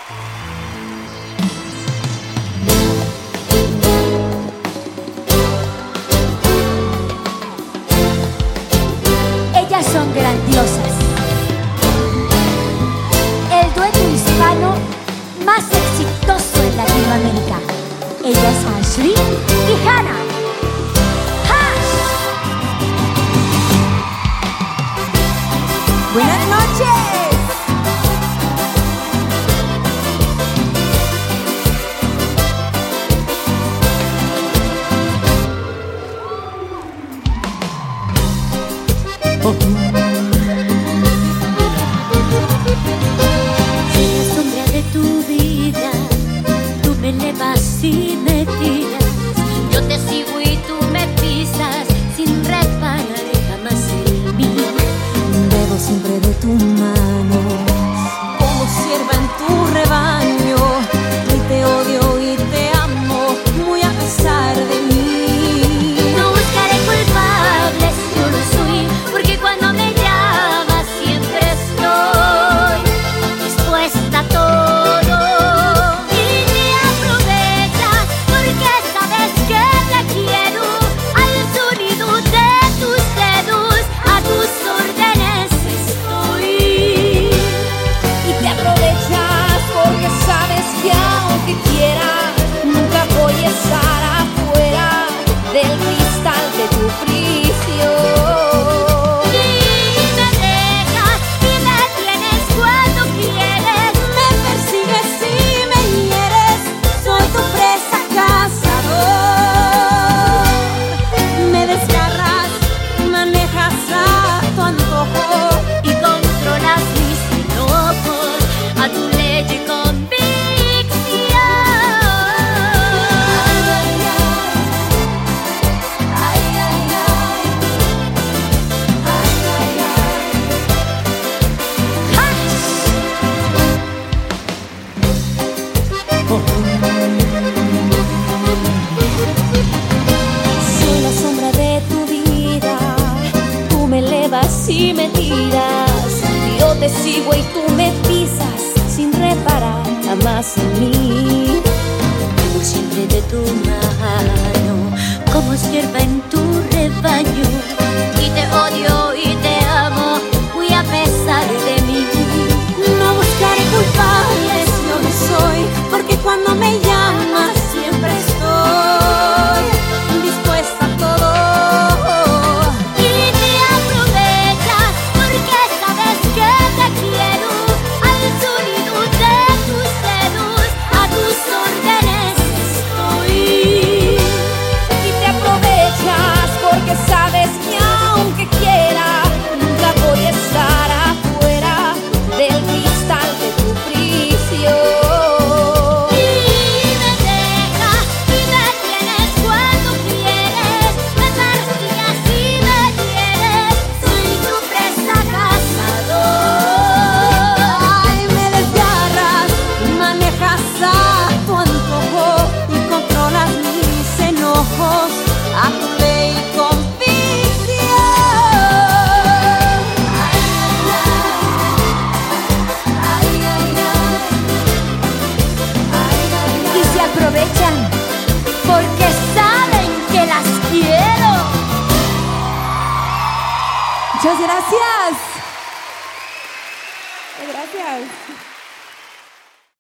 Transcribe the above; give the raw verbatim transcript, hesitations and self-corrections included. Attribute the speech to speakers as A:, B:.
A: Ellas son grandiosas. El dueto hispano más exitoso en Latinoamérica. Ellas Ashley y Hannah.
B: Buenas noches.
C: Oh.
D: Soy la sombra de tu vida, tú me elevas y me tiras. Yo te sigo y tú me pisas sin reparar jamás en mí.
B: Bebo siempre de tu mano, como sierva en tu rebaño. Y te odio y te amo, muy a pesar de mí.
D: No buscaré culpables, yo lo soy, porque cuando me llamas siempre estoy dispuesta a todo. Y te aprovechas porque sabes que te quiero. Al sonido de tus dedos, a tus órdenes estoy.
B: Y te aprovechas porque sabes que aunque quiera, nunca voy a estar afuera del cristal de tu prisión.
D: Y me dejas y me tienes cuando quieres.
B: Me persigues y me hieres, soy tu presa cazador. Me desgarras, manejas a tu antojo
D: Y controlas mis enojos a tu ley y convicción.
B: Ay, ay, ay. Ay, ay, Soy la sombra de tu vida, tú me elevas y me tiras. Yo te sigo y tú me pisas sin reparar jamás en mí.
D: Vivo siempre de tu mano, como sierva en tu rebaño. Y te odio y te amo, muy a pesar de mí.
B: No buscaré culpables, yo no soy, porque cuando me llamas siempre estoy dispuesta a todo.
D: Y te aprovechas porque sabes que te quiero. Al sonido de tus dedos, a tus órdenes estoy.
B: Y te aprovechas porque sabes que aunque quiera, nunca voy a estar afuera del cristal de tu prisión.
D: Y me dejas y me tienes cuando quieres. Me persigues y me quieres. Soy tu presa cazador.
B: Ay, me desgarras, manejas a tu antojo y controlas mis enojos a tu ley y convicción. Ay, ay, ay, ay, ay.
A: Y se aprovechan porque saben que las quiero.
B: Muchas gracias. Gracias.